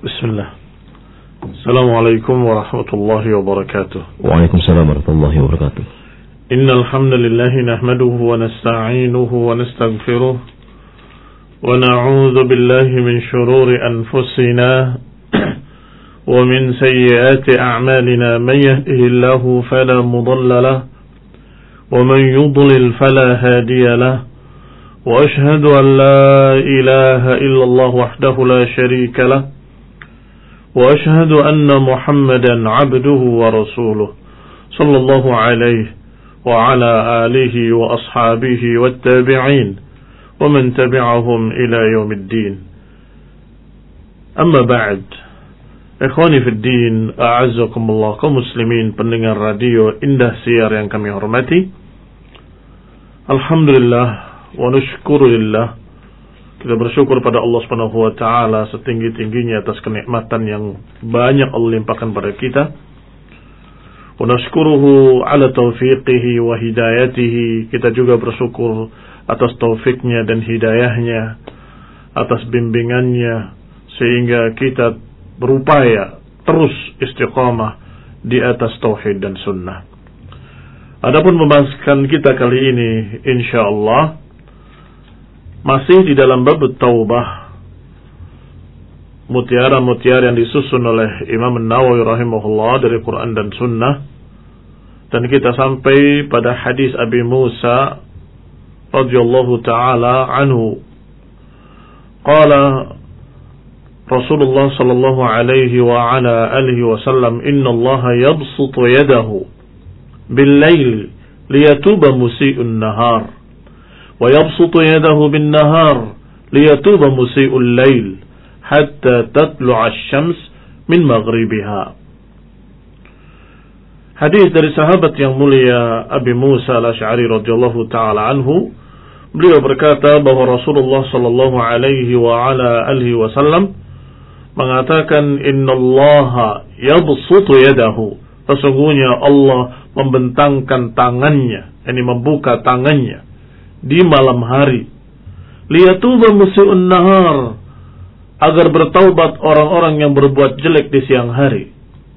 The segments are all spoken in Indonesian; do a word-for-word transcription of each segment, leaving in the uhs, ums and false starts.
Bismillah. Assalamualaikum warahmatullahi wabarakatuh. Waalaikumsalam warahmatullahi wabarakatuh. Innal hamdalillah nahmaduhu wa nasta'inuhu wa nastaghfiruh wa na'udzu billahi min shururi anfusina wa min sayyiati a'malina man yahdihillahu fala mudilla lahu wa man yudlil fala hadiya lahu wa ashhadu an la ilaha illallah wahdahu la sharika lahu وأشهد أن محمدا عبده ورسوله صلى الله عليه وعلى آله وأصحابه والتابعين ومن تبعهم إلى يوم الدين أما بعد إخواني في الدين أعزكم الله kaum muslimin pendengar radio Indah Siar yang kami hormati, alhamdulillah wa nushkurulillah, kita bersyukur pada Allah Subhanahu wa taala setinggi-tingginya atas kenikmatan yang banyak Allah limpahkan pada kita. Wa nashkuruhu ala taufiqihi wa hidayatihi. Kita juga bersyukur atas taufiknya dan hidayahnya, atas bimbingannya, sehingga kita berupaya terus istiqamah di atas tauhid dan sunnah. Adapun pembahasan kita kali ini insyaallah masih di dalam bab taubah, mutiara-mutiara yang disusun oleh Imam An-Nawawi rahimahullah dari Quran dan Sunnah. Dan kita sampai pada hadis Abi Musa radhiyallahu ta'ala anhu. Qala Rasulullah sallallahu alaihi wa ala alihi wasallam, inna Allah yabsutu yadahu bil-lail liyatuba musii'un nahar ويبسط يده بالنهار ليتوب مسيء الليل حتى تطلع الشمس من مغربها. Hadis dari sahabat yang mulia Abi Musa al-Asy'ari radhiyallahu taala anhu, beliau berkata bahwa Rasulullah sallallahu alaihi wa ala alihi wasallam mengatakan, innallaha yabsutu yadahu, sesungguhnya Allah membentangkan tangannya, yakni membuka tangannya di malam hari, liyatuba musii'un nahar, agar bertaubat orang-orang yang berbuat jelek di siang hari,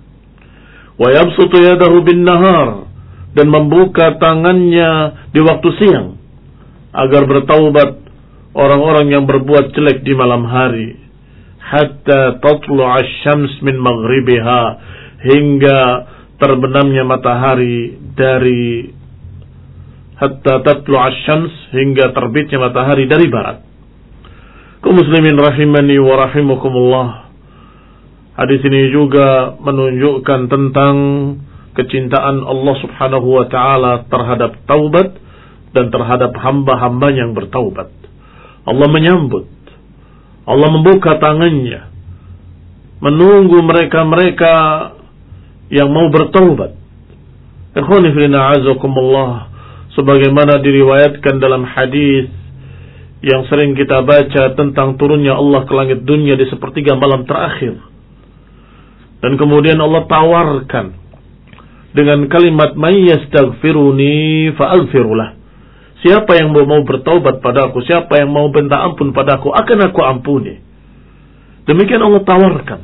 wa yabsutu yadahu bin nahar, dan membuka tangannya di waktu siang, agar bertaubat orang-orang yang berbuat jelek di malam hari, hatta tatlu'a asy-syams min maghribiha, hingga terbenamnya matahari dari hatta tatlu asy-syams, hingga terbitnya matahari dari barat. Kaum muslimin rahimani wa rahimakumullah, hadis ini juga menunjukkan tentang kecintaan Allah Subhanahu wa taala terhadap taubat dan terhadap hamba-hamba yang bertaubat. Allah menyambut, Allah membuka tangannya menunggu mereka-mereka yang mau bertaubat. Ikhwani fillah azakumullah, sebagaimana diriwayatkan dalam hadis yang sering kita baca tentang turunnya Allah ke langit dunia di sepertiga malam terakhir, dan kemudian Allah tawarkan dengan kalimat may yastaghfiruni fa'aghfirullah, siapa yang mau bertaubat padaku, siapa yang mau minta ampun padaku, akan aku ampuni. Demikian Allah tawarkan,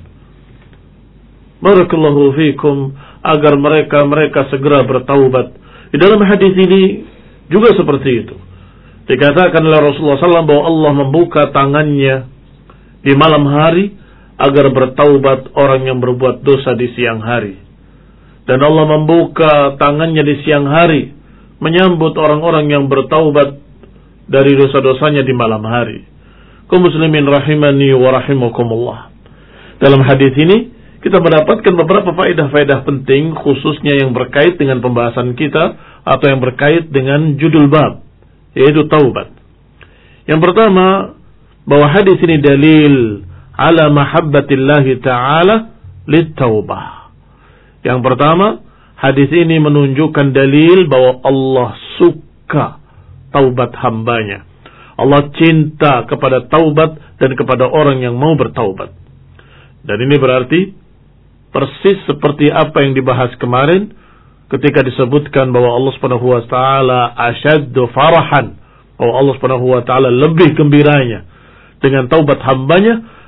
barakallahu fikum, agar mereka-mereka segera bertaubat. Di dalam hadis ini juga seperti itu. Dikatakan oleh Rasulullah sallallahu alaihi wasallam bahwa Allah membuka tangannya di malam hari agar bertaubat orang yang berbuat dosa di siang hari. Dan Allah membuka tangannya di siang hari menyambut orang-orang yang bertaubat dari dosa-dosanya di malam hari. Kaum muslimin rahimani wa rahimakumullah. Dalam hadis ini kita mendapatkan beberapa faedah-faedah penting, khususnya yang berkait dengan pembahasan kita atau yang berkait dengan judul bab, yaitu taubat. Yang pertama, bahwa hadis ini dalil ala mahabbatillahi ta'ala lit-taubah. Yang pertama, hadis ini menunjukkan dalil bahwa Allah suka taubat hambanya. Allah cinta kepada taubat dan kepada orang yang mau bertaubat. Dan ini berarti persis seperti apa yang dibahas kemarin ketika disebutkan bahwa Allah Subhanahu wa taala asyaddu farahan, bahwa Allah Subhanahu wa taala lebih gembiranya dengan taubat hambanya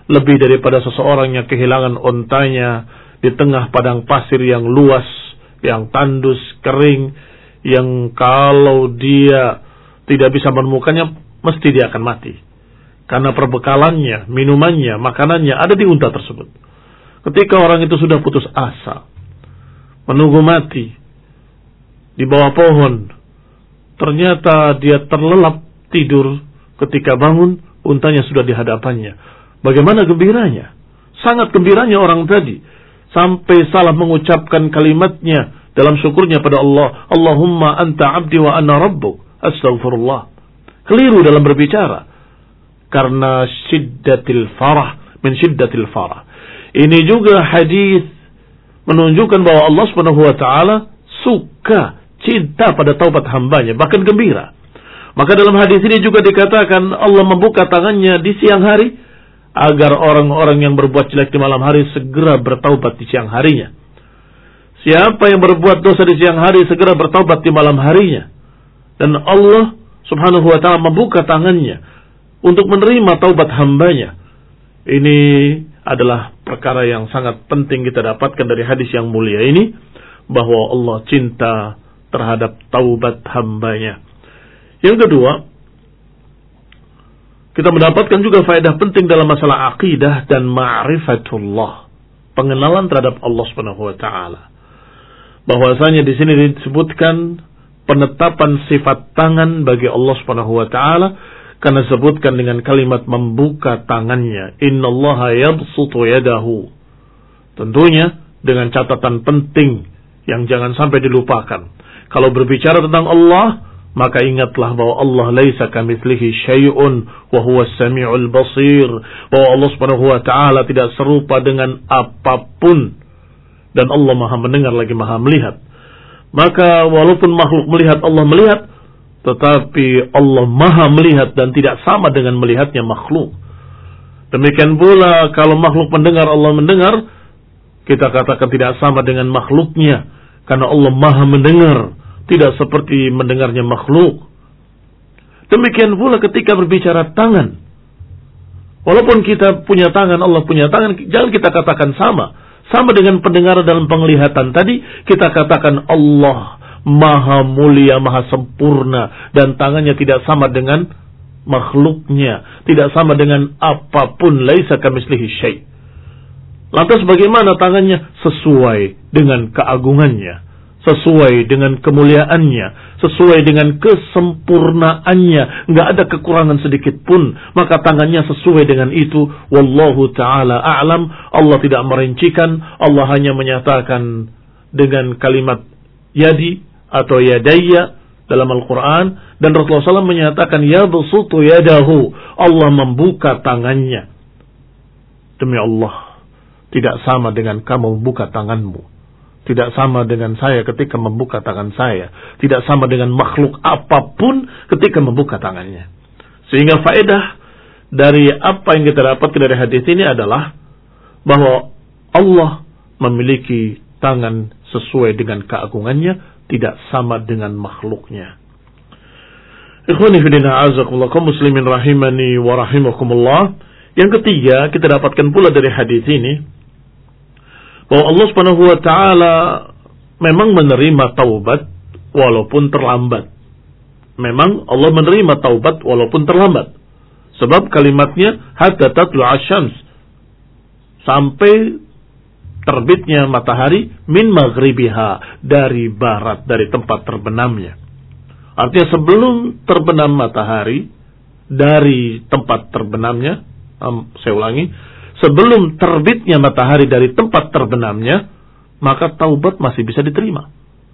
lebih daripada seseorang yang kehilangan ontanya di tengah padang pasir yang luas, yang tandus, kering, yang kalau dia tidak bisa menemukannya, mesti dia akan mati. Karena perbekalannya, minumannya, makanannya ada di unta tersebut. Ketika orang itu sudah putus asa, menunggu mati di bawah pohon, ternyata dia terlelap tidur, ketika bangun, untanya sudah di hadapannya. Bagaimana gembiranya? Sangat gembiranya orang tadi, sampai salah mengucapkan kalimatnya dalam syukurnya pada Allah. Allahumma anta abdi wa ana rabbuk. Astaghfirullah. Keliru dalam berbicara. Karena syiddatil farah. Min syiddatil farah. Ini juga hadis menunjukkan bahwa Allah subhanahu wa ta'ala suka, cinta pada taubat hambanya. Bahkan gembira. Maka dalam hadis ini juga dikatakan Allah membuka tangannya di siang hari agar orang-orang yang berbuat jelek di malam hari segera bertaubat di siang harinya. Siapa yang berbuat dosa di siang hari segera bertaubat di malam harinya. Dan Allah subhanahu wa ta'ala membuka tangannya untuk menerima taubat hambanya. Ini adalah perkara yang sangat penting kita dapatkan dari hadis yang mulia ini, bahwa Allah cinta terhadap taubat hambanya. Yang kedua, kita mendapatkan juga faedah penting dalam masalah akidah dan ma'rifatullah, pengenalan terhadap Allah Subhanahu wa taala. Bahwasanya di sini disebutkan penetapan sifat tangan bagi Allah Subhanahu wa taala karena disebutkan dengan kalimat membuka tangannya. Innallaha yabsutu yadahu. Tentunya dengan catatan penting yang jangan sampai dilupakan. Kalau berbicara tentang Allah, maka ingatlah bahwa Allah laisa kamitslihi syai'un wa huwas samiul basir, bahwa Allah Subhanahu wa taala tidak serupa dengan apapun dan Allah Maha mendengar lagi Maha melihat. Maka walaupun makhluk melihat Allah melihat, tetapi Allah Maha melihat dan tidak sama dengan melihatnya makhluk. Demikian pula kalau makhluk mendengar Allah mendengar, kita katakan tidak sama dengan makhluknya, karena Allah Maha mendengar, tidak seperti mendengarnya makhluk. Demikian pula ketika berbicara tangan. Walaupun kita punya tangan, Allah punya tangan, jangan kita katakan sama. Sama dengan pendengaran dalam penglihatan tadi, kita katakan Allah Maha mulia, Maha sempurna, dan tangannya tidak sama dengan makhluknya, tidak sama dengan apapun. Laisa kamitslihi syai'. Lantas bagaimana tangannya? Sesuai dengan keagungannya, sesuai dengan kemuliaannya, sesuai dengan kesempurnaannya, nggak ada kekurangan sedikit pun. Maka tangannya sesuai dengan itu. Wallahu ta'ala a'lam. Allah tidak merincikan, Allah hanya menyatakan dengan kalimat yadi atau yadayya dalam Al-Quran, dan Rasulullah shallallahu alaihi wasallam menyatakan yabsutu yadahu, Allah membuka tangannya. Demi Allah, tidak sama dengan kamu membuka tanganmu, tidak sama dengan saya ketika membuka tangan saya, tidak sama dengan makhluk apapun ketika membuka tangannya. Sehingga faedah dari apa yang kita dapatkan dari hadis ini adalah bahwa Allah memiliki tangan sesuai dengan keagungannya, tidak sama dengan makhluknya. Ikhwani fillah azakumullah, kaum muslimin rahimani wa rahimakumullah. Yang ketiga, kita dapatkan pula dari hadis ini bahwa Allah Subhanahu wa taala memang menerima taubat walaupun terlambat. Memang Allah menerima taubat walaupun terlambat. Sebab kalimatnya hatta tatlu asy-syams, sampai terbitnya matahari min maghribiha, dari barat, dari tempat terbenamnya. Artinya sebelum terbenam matahari dari tempat terbenamnya, um, saya ulangi, sebelum terbitnya matahari dari tempat terbenamnya, maka taubat masih bisa diterima.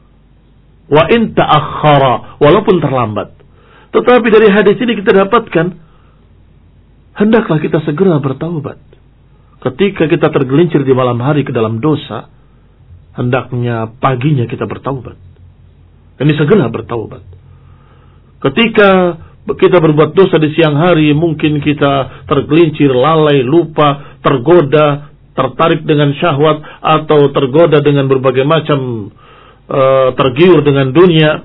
Wa in ta'akhkhara, walaupun terlambat. Tetapi dari hadis ini kita dapatkan, hendaklah kita segera bertaubat. Ketika kita tergelincir di malam hari ke dalam dosa, hendaknya paginya kita bertaubat. Ini segera bertaubat. Ketika kita berbuat dosa di siang hari, mungkin kita tergelincir, lalai, lupa, tergoda, tertarik dengan syahwat, atau tergoda dengan berbagai macam uh, tergiur dengan dunia,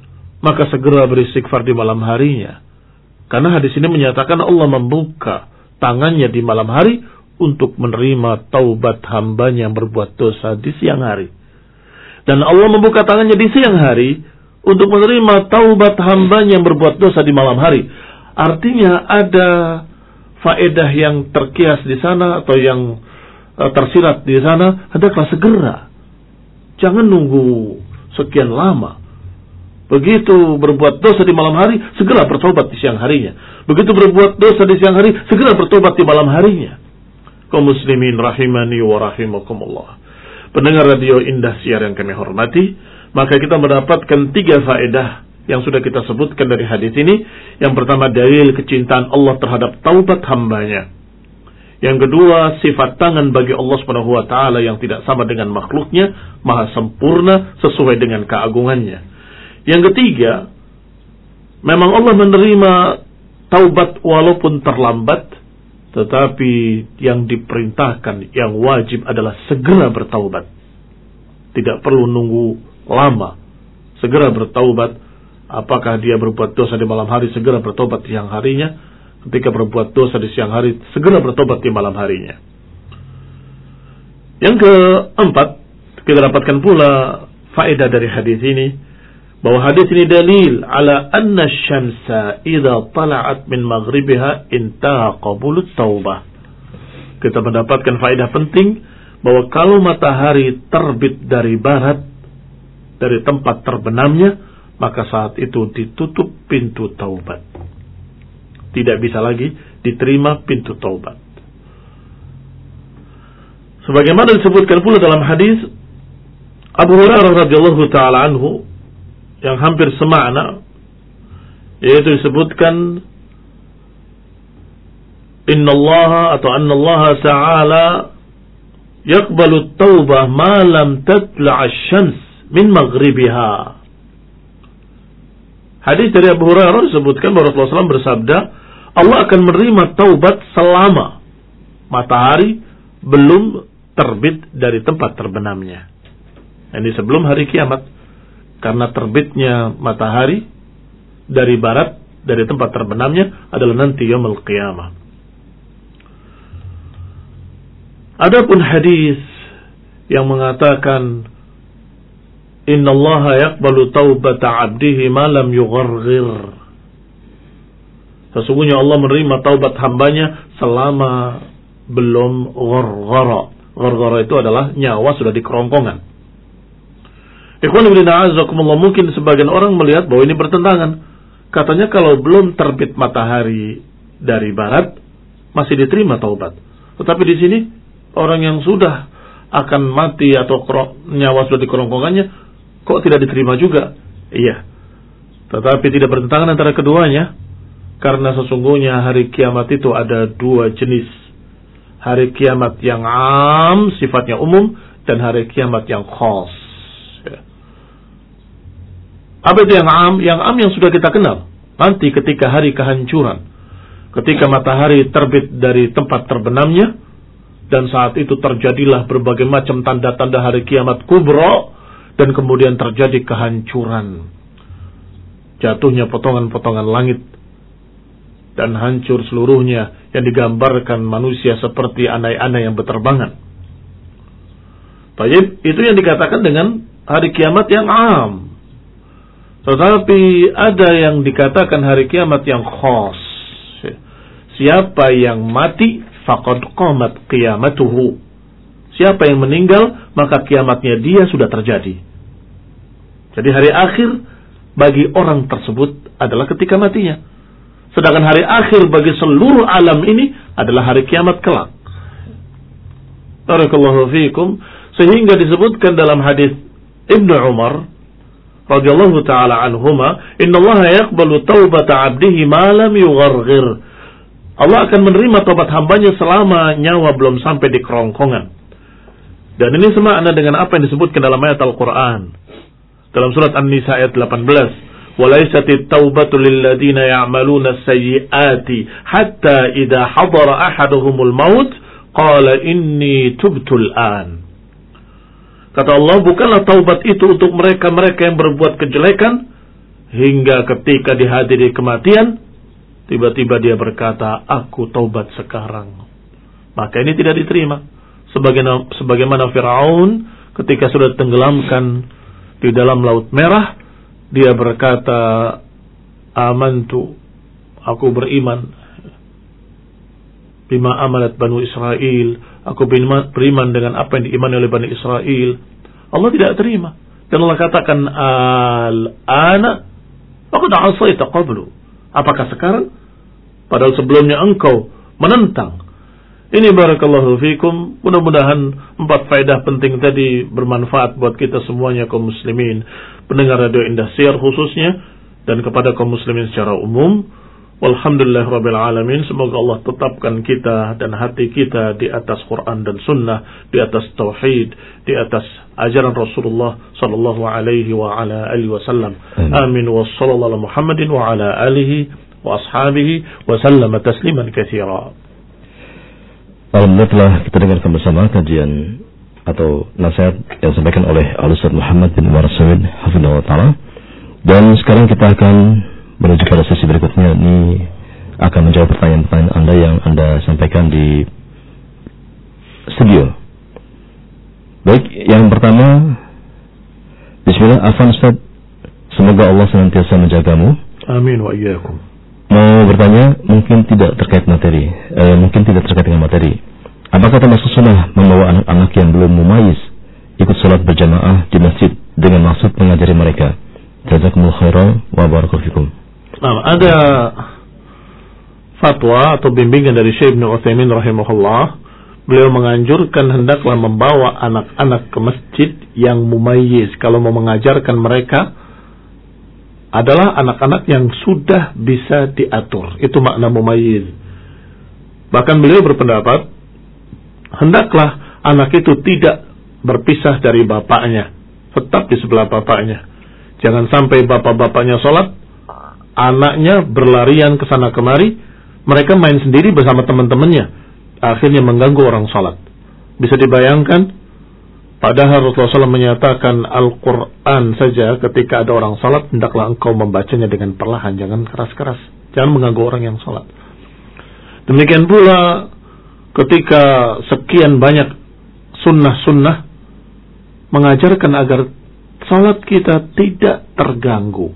maka segera beristighfar di malam harinya. Karena hadis ini menyatakan Allah membuka tangannya di malam hari untuk menerima taubat hambanya yang berbuat dosa di siang hari. Dan Allah membuka tangannya di siang hari untuk menerima taubat hambanya yang berbuat dosa di malam hari. Artinya ada faedah yang terkias di sana atau yang uh, tersirat di sana. Hendaklah segera, jangan nunggu sekian lama. Begitu berbuat dosa di malam hari, segera bertobat di siang harinya. Begitu berbuat dosa di siang hari, segera bertobat di malam harinya. Kaum muslimin rahimani wa rahimakumullah. Pendengar radio Indah Siar yang kami hormati, maka kita mendapatkan tiga faedah yang sudah kita sebutkan dari hadis ini. Yang pertama, dalil kecintaan Allah terhadap taubat hambanya. Yang kedua, sifat tangan bagi Allah Subhanahu wa taala yang tidak sama dengan makhluknya, maha sempurna sesuai dengan keagungannya. Yang ketiga, memang Allah menerima taubat walaupun terlambat, tetapi yang diperintahkan, yang wajib adalah segera bertaubat. Tidak perlu nunggu lama, segera bertaubat. Apakah dia berbuat dosa di malam hari, segera bertobat di siang harinya. Ketika berbuat dosa di siang hari, segera bertobat di malam harinya. Yang keempat, kita dapatkan pula faedah dari hadis ini, bahwa hadis ini dalil ala anna syamsa idza tala'at min maghribiha intaha qabulut taubah. Kita mendapatkan faedah penting bahwa kalau matahari terbit dari barat, dari tempat terbenamnya, maka saat itu ditutup pintu taubat. Tidak bisa lagi diterima pintu taubat. Sebagaimana disebutkan pula dalam hadis Abu Hurairah radhiyallahu taala anhu yang hampir semakna, yaitu disebutkan innallaha atau annallaha ta'ala yaqbalu at-taubah ma lam tatla' asy-syams min maghribiha. Hadis dari Abu Hurairah disebutkan bahwa Rasulullah shallallahu alaihi wasallam bersabda, Allah akan menerima taubat selama matahari belum terbit dari tempat terbenamnya. Ini sebelum hari kiamat, karena terbitnya matahari dari barat, dari tempat terbenamnya adalah nanti yaumul qiyamah. Adapun hadis yang mengatakan innallaha yaqbalu taubata 'abdihi ma lam yugharghir, sesungguhnya Allah menerima taubat hambanya selama belum gharghara. Gharghara itu adalah nyawa sudah di kerongkongan. Ikhwan fillah a'azzakumullah, mungkin sebagian orang melihat bahwa ini bertentangan. Katanya kalau belum terbit matahari dari barat masih diterima taubat. Tetapi di sini orang yang sudah akan mati atau nyawa sudah di kerongkongannya kok tidak diterima juga? Iya. Tetapi tidak bertentangan antara keduanya, karena sesungguhnya hari kiamat itu ada dua jenis. Hari kiamat yang am, sifatnya umum, dan hari kiamat yang khas. Apa itu yang am? Yang am yang sudah kita kenal. Nanti ketika hari kehancuran, ketika matahari terbit dari tempat terbenamnya, dan saat itu terjadilah berbagai macam tanda-tanda hari kiamat kubra, dan kemudian terjadi kehancuran. Jatuhnya potongan-potongan langit, dan hancur seluruhnya, yang digambarkan manusia seperti anai-anai yang berterbangan. Baik, itu yang dikatakan dengan hari kiamat yang am. Tetapi ada yang dikatakan hari kiamat yang khas. Siapa yang mati faqad qamat qiyamatuhu. Siapa yang meninggal maka kiamatnya dia sudah terjadi. Jadi hari akhir bagi orang tersebut adalah ketika matinya. Sedangkan hari akhir bagi seluruh alam ini adalah hari kiamat kelak. Barakallahu fiikum. Sehingga disebutkan dalam hadis Ibnu Umar radhiyallahu taala anhuma, innallaha yaqbalu taubata 'abdihi ma lam yugharghir. Allah akan menerima taubat hambanya selama nyawa belum sampai di kerongkongan. Dan ini semakna dengan apa yang disebutkan dalam ayat Al-Qur'an. Dalam surat An-Nisa ayat delapan belas, "Walaisatit taubatu lil ladzina ya'maluna sayyi'ati hatta idza hadara ahaduhumul maut qala inni tubtul an." Kata Allah, bukanlah taubat itu untuk mereka-mereka yang berbuat kejelekan hingga ketika dihadiri kematian, tiba-tiba dia berkata, aku taubat sekarang. Maka ini tidak diterima. Sebagaimana, sebagaimana Fir'aun ketika sudah tenggelamkan di dalam Laut Merah, dia berkata, amantu, aku beriman, bima amalat Banu Israel, aku beriman, beriman dengan apa yang diimani oleh Bani Israel. Allah tidak terima. Dan Allah katakan, al-ana faqad asaita qablu. Apakah sekarang? Padahal sebelumnya engkau menentang. Ini barakallahu fikum. Mudah-mudahan empat faedah penting tadi bermanfaat buat kita semuanya kaum muslimin, pendengar Radio Indosiar khususnya, dan kepada kaum muslimin secara umum. Walhamdulillah rabbil alamin. Semoga Allah tetapkan kita dan hati kita di atas Quran dan Sunnah, di atas tauhid, di atas ajaran Rasulullah sallallahu alaihi wa ala alihi wasallam. Amin wa sallallahu ala Muhammadin wa ala alihi wa ashabihi wa sallama tasliman katsira. Alhamdulillah telah kita dengarkan bersama kajian atau nasihat yang disampaikan oleh Al-Ustaz Muhammad bin Umar As-Sawid hafizahullah taala. Dan sekarang kita akan menuju pada sesi berikutnya. Ini akan menjawab pertanyaan-pertanyaan Anda yang Anda sampaikan di studio. Baik, yang pertama, bismillah, afwan Ustaz, semoga Allah senantiasa menjagamu. Amin wa iyyakum. Mau bertanya, mungkin tidak terkait materi, eh, mungkin tidak terkait dengan materi. Apakah termasuk sunnah membawa anak-anak yang belum mumayyiz ikut salat berjamaah di masjid dengan maksud mengajari mereka? Jazakumullahu khairan wa barakallahu fikum. Nah, ada fatwa atau bimbingan dari Syekh Ibnu Utsaimin rahimahullah. Beliau menganjurkan hendaklah membawa anak-anak ke masjid yang mumayyiz. Kalau mau mengajarkan mereka adalah anak-anak yang sudah bisa diatur. Itu makna mumayyiz. Bahkan beliau berpendapat hendaklah anak itu tidak berpisah dari bapaknya, tetap di sebelah bapaknya. Jangan sampai bapak-bapaknya sholat, anaknya berlarian ke sana kemari, mereka main sendiri bersama teman-temannya, akhirnya mengganggu orang sholat. Bisa dibayangkan, padahal Rasulullah shallallahu alaihi wasallam menyatakan Al-Quran saja ketika ada orang sholat, hendaklah engkau membacanya dengan perlahan, jangan keras-keras, jangan mengganggu orang yang sholat. Demikian pula ketika sekian banyak sunnah-sunnah mengajarkan agar salat kita tidak terganggu.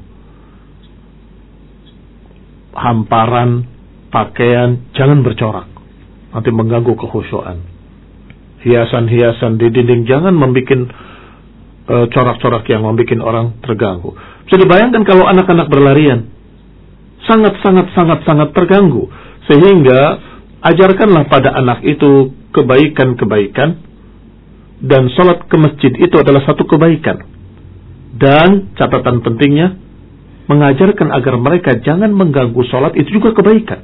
Hamparan pakaian jangan bercorak, nanti mengganggu kekhusyuan. Hiasan-hiasan di dinding jangan membuat uh, corak-corak yang membuat orang terganggu. Bisa dibayangkan kalau anak-anak berlarian, sangat-sangat-sangat-sangat terganggu. Sehingga ajarkanlah pada anak itu kebaikan-kebaikan, dan salat ke masjid itu adalah satu kebaikan. Dan catatan pentingnya, mengajarkan agar mereka jangan mengganggu sholat, itu juga kebaikan.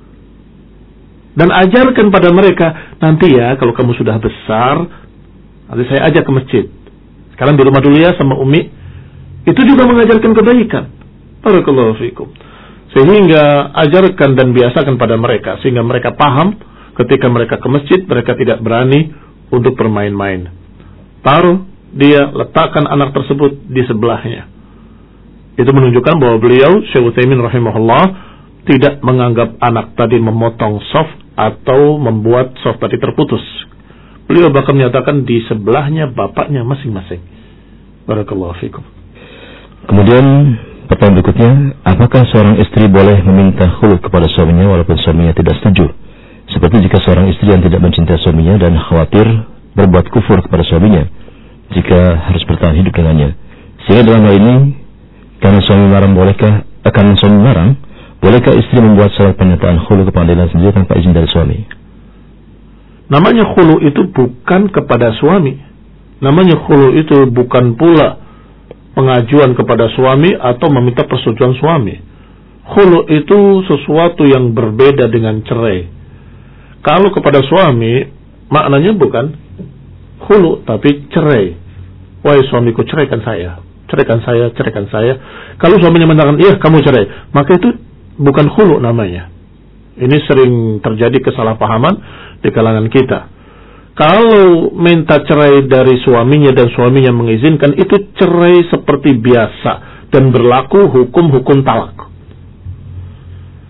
Dan ajarkan pada mereka, nanti ya kalau kamu sudah besar, nanti saya ajak ke masjid. Sekarang di rumah dulu ya sama Umi. Itu juga mengajarkan kebaikan. Barakallahu fikum. Sehingga ajarkan dan biasakan pada mereka, sehingga mereka paham ketika mereka ke masjid, mereka tidak berani untuk bermain-main. Taruh dia, letakkan anak tersebut di sebelahnya. Itu menunjukkan bahwa beliau, Syekh Utsaimin rahimahullah, tidak menganggap anak tadi memotong shaf atau membuat shaf tadi terputus. Beliau bahkan menyatakan di sebelahnya bapaknya masing-masing. Barakallahu fikum. Kemudian pertanyaan berikutnya, apakah seorang istri boleh meminta khulu kepada suaminya walaupun suaminya tidak setuju? Seperti jika seorang istri yang tidak mencintai suaminya dan khawatir berbuat kufur kepada suaminya jika harus bertahan hidup dengannya. Sehingga dalam hal ini, karena suami larang, bolehkah akan suami larang, bolehkah istri membuat surat pernyataan khulu ke pengadilan sendiri tanpa izin dari suami? Namanya khulu itu bukan kepada suami. Namanya khulu itu bukan pula pengajuan kepada suami atau meminta persetujuan suami. Khulu itu sesuatu yang berbeda dengan cerai. Kalau kepada suami, maknanya bukan khulu, tapi cerai. Wahai suamiku, ceraikan saya, ceraikan saya, ceraikan saya. Kalau suaminya mengatakan, iya kamu cerai, maka itu bukan khulu namanya. Ini sering terjadi kesalahpahaman di kalangan kita. Kalau minta cerai dari suaminya dan suaminya mengizinkan, itu cerai seperti biasa dan berlaku hukum-hukum talak.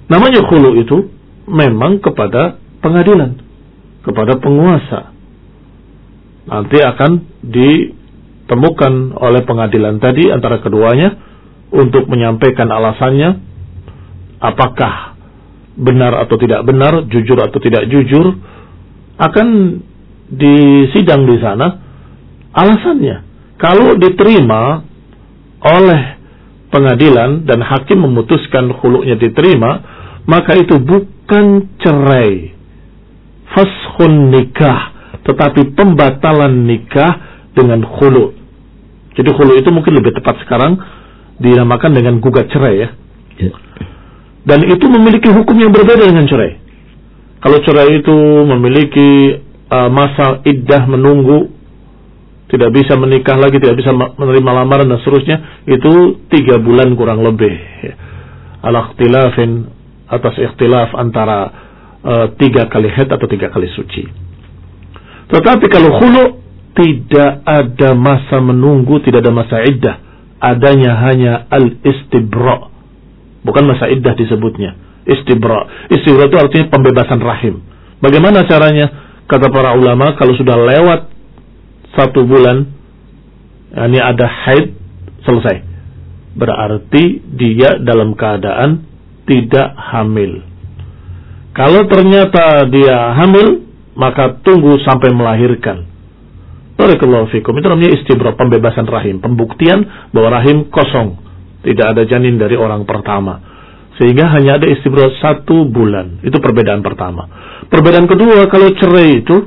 Namanya khulu itu memang kepada pengadilan, kepada penguasa. Nanti akan ditemukan oleh pengadilan tadi antara keduanya untuk menyampaikan alasannya, apakah benar atau tidak benar, jujur atau tidak jujur, akan disidang di sana alasannya. Kalau diterima oleh pengadilan dan hakim memutuskan khulu'nya diterima, maka itu bukan cerai, faskhun nikah, tetapi pembatalan nikah dengan khulu'. Jadi khulu' itu mungkin lebih tepat sekarang dinamakan dengan gugat cerai ya. Ya. Dan itu memiliki hukum yang berbeda dengan cerai. Kalau cerai itu memiliki uh, masa iddah menunggu, tidak bisa menikah lagi, tidak bisa menerima lamaran dan seterusnya, itu tiga bulan kurang lebih. Ya. Al-ikhtilafin, atas ikhtilaf antara uh, tiga kali haid atau tiga kali suci. Tetapi kalau khulu' tidak ada masa menunggu, tidak ada masa iddah, adanya hanya al-istibra'. Bukan masa iddah disebutnya, istibra'. Istibra' itu artinya pembebasan rahim. Bagaimana caranya? Kata para ulama, kalau sudah lewat satu bulan, ini ada haid, selesai. Berarti dia dalam keadaan tidak hamil. Kalau ternyata dia hamil, maka tunggu sampai melahirkan. Barakallahu fikum. Itu namanya istibra', pembebasan rahim, pembuktian bahwa rahim kosong, tidak ada janin dari orang pertama, sehingga hanya ada istibra' satu bulan. Itu perbedaan pertama. Perbedaan kedua, kalau cerai itu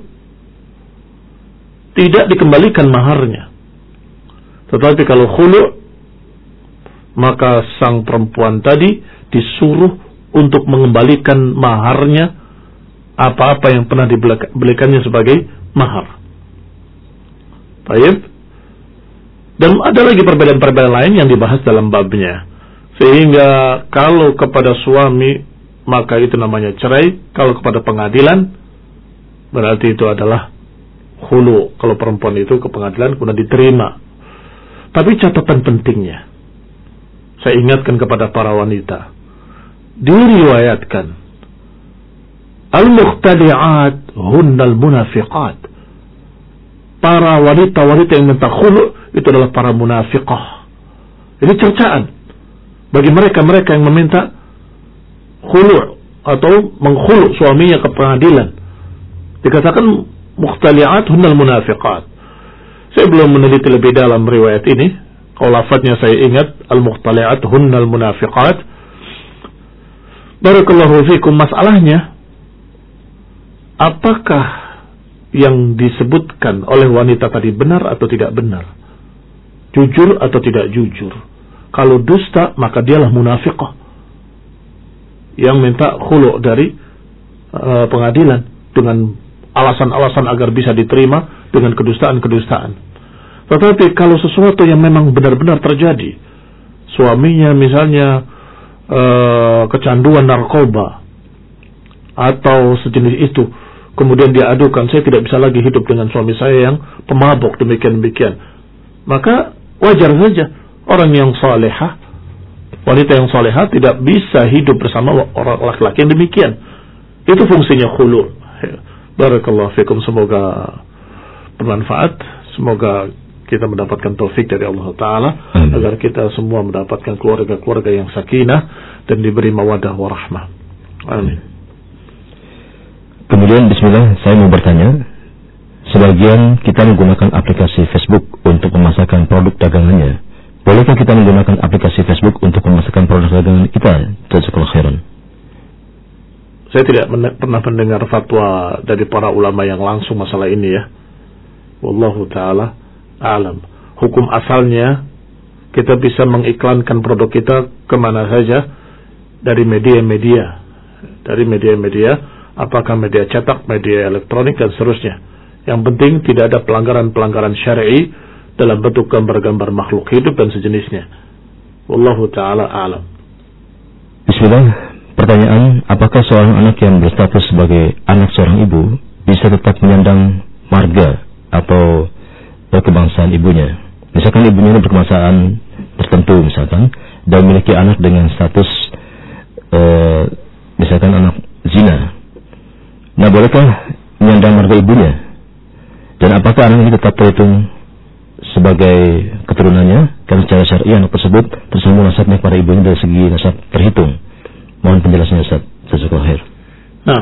tidak dikembalikan maharnya, tetapi kalau khulu', maka sang perempuan tadi disuruh untuk mengembalikan maharnya, apa-apa yang pernah dibelikannya sebagai mahar. Baik. Dan ada lagi perbedaan-perbedaan lain yang dibahas dalam babnya. Sehingga kalau kepada suami, maka itu namanya cerai. Kalau kepada pengadilan, berarti itu adalah khulu'. Kalau perempuan itu ke pengadilan kemudian diterima. Tapi catatan pentingnya, saya ingatkan kepada para wanita, diriwayatkan al-mukhtali'at hunnal munafiqat. Para wanita-wanita yang minta khulu' itu adalah para munafiqah. Ini cercaan bagi mereka-mereka yang meminta khulu' atau mengkhulu' suaminya ke pengadilan. Dikatakan mukhtali'at hunnal munafiqat. Saya belum meneliti lebih dalam riwayat ini. Kalau lafadznya saya ingat, al-mukhtali'at hunnal munafiqat. Barakallahu fikum. Masalahnya, apakah yang disebutkan oleh wanita tadi benar atau tidak benar? Jujur atau tidak jujur? Kalau dusta, maka dialah munafiqah yang minta khulu' dari uh, pengadilan dengan alasan-alasan agar bisa diterima dengan kedustaan-kedustaan. Tetapi kalau sesuatu yang memang benar-benar terjadi, suaminya misalnya uh, kecanduan narkoba atau sejenis itu, kemudian dia adukan, saya tidak bisa lagi hidup dengan suami saya yang pemabuk demikian-demikian, maka wajar saja orang yang salehah, wanita yang salehah tidak bisa hidup bersama orang laki-laki yang demikian. Itu fungsinya khulu'. Barakallahu fikum. Semoga bermanfaat, semoga kita mendapatkan taufik dari Allah Ta'ala, hmm. agar kita semua mendapatkan keluarga-keluarga yang sakinah dan diberi mawadah warahmah. Amin. Kemudian bismillah, saya mau bertanya, sebagian kita menggunakan aplikasi Facebook untuk memasarkan produk dagangannya. Bolehkah kita menggunakan aplikasi Facebook untuk memasarkan produk dagangan kita? Jazakallahu khairan. Saya tidak men- pernah mendengar fatwa dari para ulama yang langsung masalah ini ya. Wallahu ta'ala a'lam. Hukum asalnya, kita bisa mengiklankan produk kita kemana saja dari media-media. Dari media-media, apakah media cetak, media elektronik, dan seterusnya. Yang penting tidak ada pelanggaran-pelanggaran syar'i dalam bentuk gambar-gambar makhluk hidup dan sejenisnya. Wallahu ta'ala a'lam. Bismillah, pertanyaan, apakah seorang anak yang berstatus sebagai anak seorang ibu bisa tetap menyandang marga atau berkebangsaan ibunya? Misalkan ibunya berkebangsaan tertentu misalkan, dan memiliki anak dengan status uh, misalkan anak zina, nah bolehkah menyandang marga ibunya? Dan apakah anak ini tetap terhitung sebagai keturunannya? Karena secara syar'i anak tersebut tersambung nasabnya kepada ibunya dari segi nasab terhitung. Mohon penjelasannya Ustaz. Jazakallahu khair. Nah,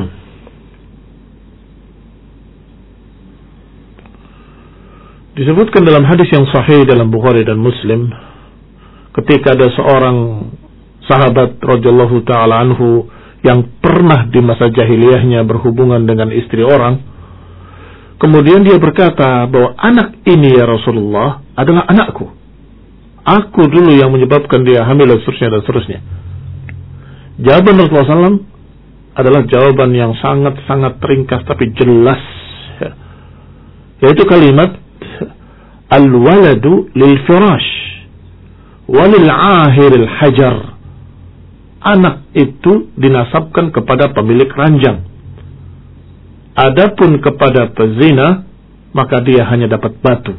disebutkan dalam hadis yang sahih dalam Bukhari dan Muslim, ketika ada seorang sahabat radhiyallahu taala anhu yang pernah di masa jahiliyahnya berhubungan dengan istri orang, kemudian dia berkata bahwa anak ini ya Rasulullah adalah anakku. Aku dulu yang menyebabkan dia hamil dan seterusnya dan seterusnya. Jawaban Rasulullah shallallahu alaihi wasallam adalah jawaban yang sangat-sangat ringkas tapi jelas, yaitu kalimat al-waladu lil firash walil ahir al hajar. Anak itu dinasabkan kepada pemilik ranjang. Adapun kepada pezina, maka dia hanya dapat batu.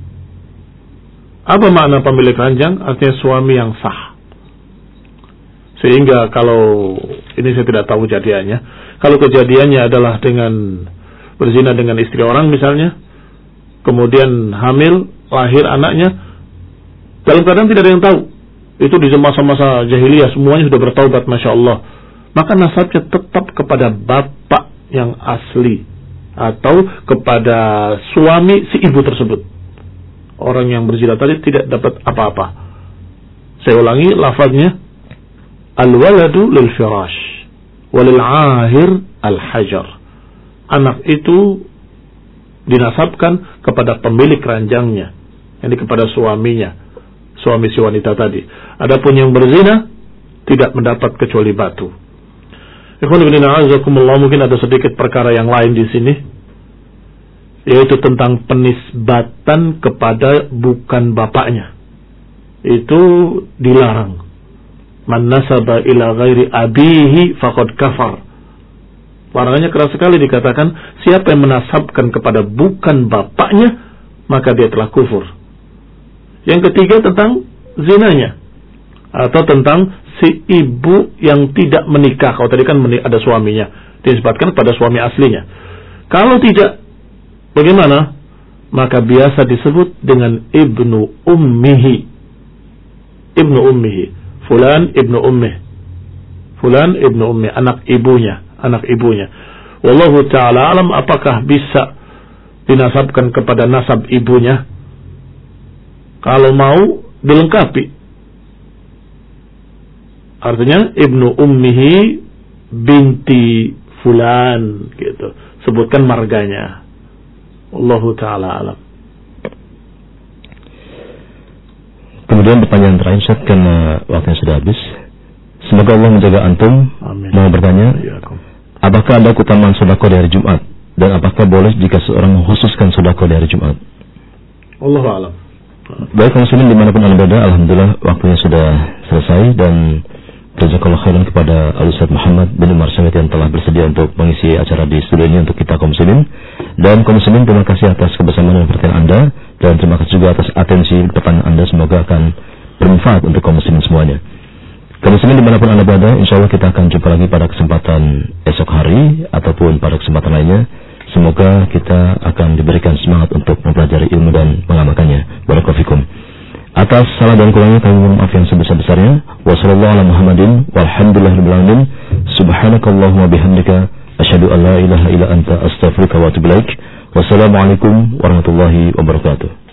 Apa makna pemilik ranjang? Artinya suami yang sah. Sehingga kalau ini saya tidak tahu kejadiannya, kalau kejadiannya adalah dengan berzina dengan istri orang misalnya, kemudian hamil, lahir anaknya, dalam keadaan tidak ada yang tahu, itu di masa-masa jahiliyah semuanya sudah bertaubat, masya Allah, maka nasabnya tetap kepada bapak yang asli atau kepada suami si ibu tersebut. Orang yang berzina tadi tidak dapat apa-apa. Saya ulangi lafaznya, al-waladu lil firash walil ahir al-hajar. Anak itu dinasabkan kepada pemilik ranjangnya, yakni kepada suaminya, suami si wanita tadi. Adapun yang berzina tidak mendapat kecuali batu. Ikhwan fillah a'azakumullah, mungkin ada sedikit perkara yang lain di sini, yaitu tentang penisbatan kepada bukan bapaknya. Itu dilarang. Man nasaba ila ghairi abihi faqad kafar. Larangannya keras sekali, dikatakan siapa yang menasabkan kepada bukan bapaknya maka dia telah kufur. Yang ketiga tentang zinanya, atau tentang si ibu yang tidak menikah. Kalau tadi kan ada suaminya, disebutkan pada suami aslinya. Kalau tidak, bagaimana? Maka biasa disebut dengan ibnu ummihi. Ibnu ummihi, fulan ibnu ummih, fulan ibnu ummih, anak ibunya, anak ibunya. Wallahu ta'ala alam, apakah bisa dinasabkan kepada nasab ibunya? Kalau mau dilengkapi, artinya ibnu ummihi binti fulan, gitu, sebutkan marganya. Wallahu ta'ala alam. Kemudian pertanyaan terakhir, Ustaz, karena waktunya sudah habis. Semoga Allah menjaga antum. Amin. Mau bertanya, Iyakum. apakah ada keutamaan sedekah di hari Jumat? Dan apakah boleh jika seorang mengkhususkan sedekah di hari Jumat? Allahu a'lam. Baik kaum muslimin dimanapun anda berada, alhamdulillah waktunya sudah selesai, dan jazakallahu khairan kepada Al-Ustaz Muhammad bin Umar Samit yang telah bersedia untuk mengisi acara di studio ini untuk kita kaum muslimin. Dan kaum muslimin, terima kasih atas kebersamaan dan perhatian anda, dan terima kasih juga atas atensi pertanyaan anda. Semoga akan bermanfaat untuk kaum muslimin semuanya. Kaum muslimin dimanapun anda berada, insyaallah kita akan jumpa lagi pada kesempatan esok hari ataupun pada kesempatan lainnya. Semoga kita akan diberikan semangat untuk mempelajari ilmu dan mengamalkannya. Barakallahu fikum. Atas salah dan kurangnya kami mohon maaf yang sebesar-besarnya. Wassallallahu ala Muhammadin walhamdulillahirabbil alamin. Subhanakallahumma bihamdika asyhadu an la ilaha illa anta astaghfiruka wa atubu ilaik. Wassalamualaikum warahmatullahi wabarakatuh.